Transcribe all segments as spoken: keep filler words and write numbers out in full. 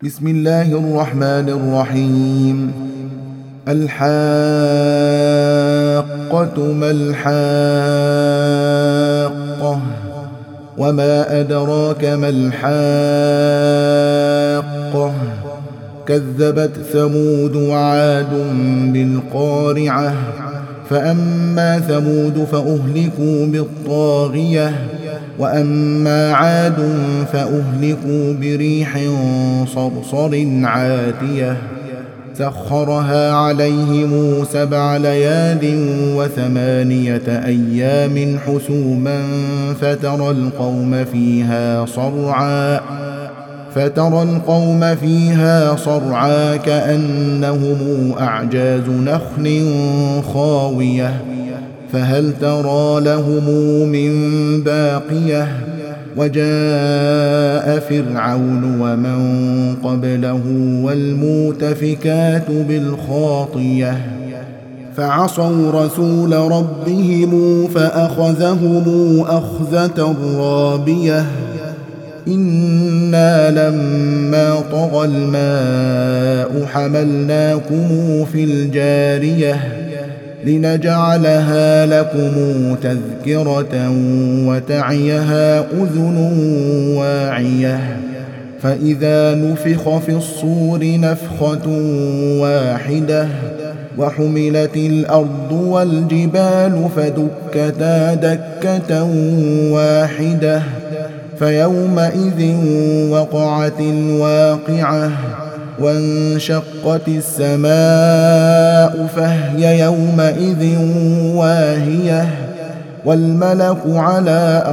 بسم الله الرحمن الرحيم. الحاقة ما الحاقة وما أدراك ما الحاقة كذبت ثمود وعاد بالقارعة فأما ثمود فأهلكوا بالطاغية وأما عاد فأهلكوا بريح صرصر عاتية سخرها عليهم سبع ليال وثمانية أيام حسوما فترى القوم فيها صرعا فترى القوم فيها صرعا كأنهم أعجاز نخل خاوية فهل ترى لهم من باقية وجاء فرعون ومن قبله والمؤتفكات بالخاطية فعصوا رسول ربهم فأخذهم أخذة رابية إنا لما طغى الماء حملناكم في الجارية لنجعلها لكم تذكرة وتعيها أذن واعية فإذا نفخ في الصور نفخة واحدة وحملت الأرض والجبال فدكتا دكة واحدة فيومئذ وقعت الواقعة وانشقت السماء فهي يومئذ واهية والملك على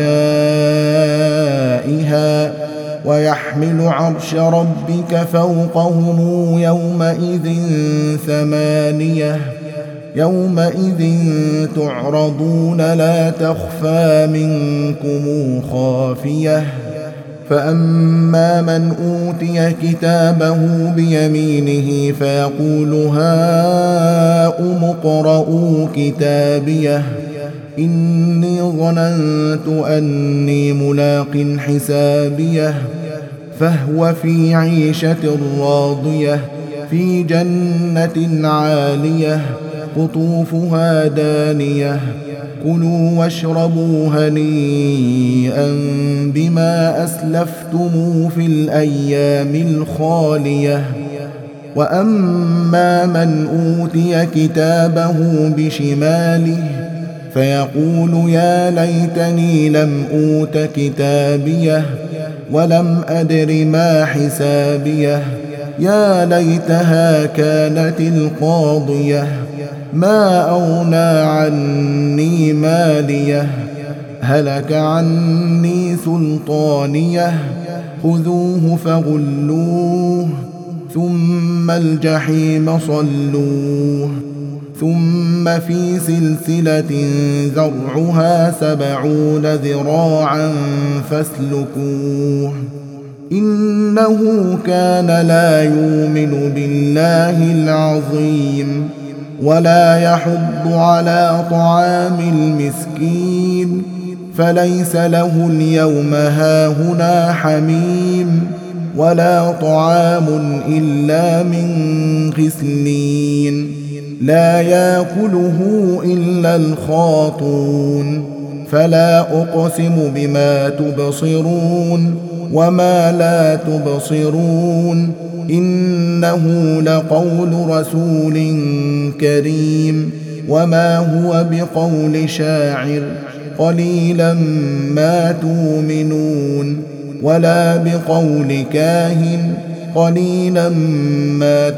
أرجائها ويحمل عرش ربك فوقهم يومئذ ثمانية يومئذ تعرضون لا تخفى منكم خافية فأما من أوتي كتابه بيمينه فيقول هاؤم اقرءوا كتابيه إني ظننت أني ملاق حسابيه فهو في عيشة راضية في جنة عالية قطوفها دانية كلوا واشربوا هنيئا بما أسلفتم في الأيام الخالية وأما من أوتي كتابه بشماله فيقول يا ليتني لم أوت كتابيه ولم أدر ما حسابيه يا ليتها كانت القاضية ما أغنى عني ماليه هلك عني سلطانيه خذوه فغلوه ثم الجحيم صلوه ثم في سلسلة ذرعها سبعون ذراعا فاسلكوه إنه كان لا يؤمن بالله العظيم ولا يحض على طعام المسكين فليس له اليوم هاهنا حميم ولا طعام إلا من غسلين لا يأكله إلا الخاطون فلا أقسم بما تبصرون وما لا تبصرون إنه لقول رسول كريم وما هو بقول شاعر قليلا ما تؤمنون ولا بقول كاهن قليلا ما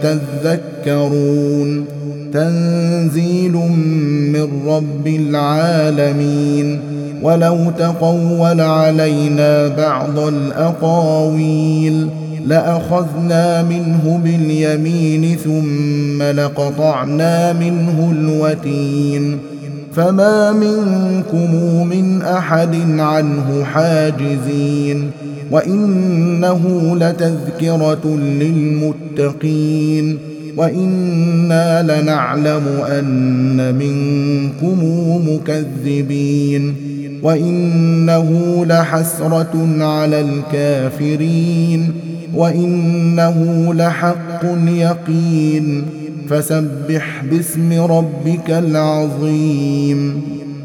تذكرون تنزيل من رب العالمين ولو تقول علينا بعض الأقاويل لأخذنا منه باليمين ثم لقطعنا منه الوتين فما منكم من أحد عنه حاجزين وإنه لتذكرة للمتقين وإنا لنعلم أن منكم مكذبين وإنه لحسرة على الكافرين وإنه لحق يقين فسبح باسم ربك العظيم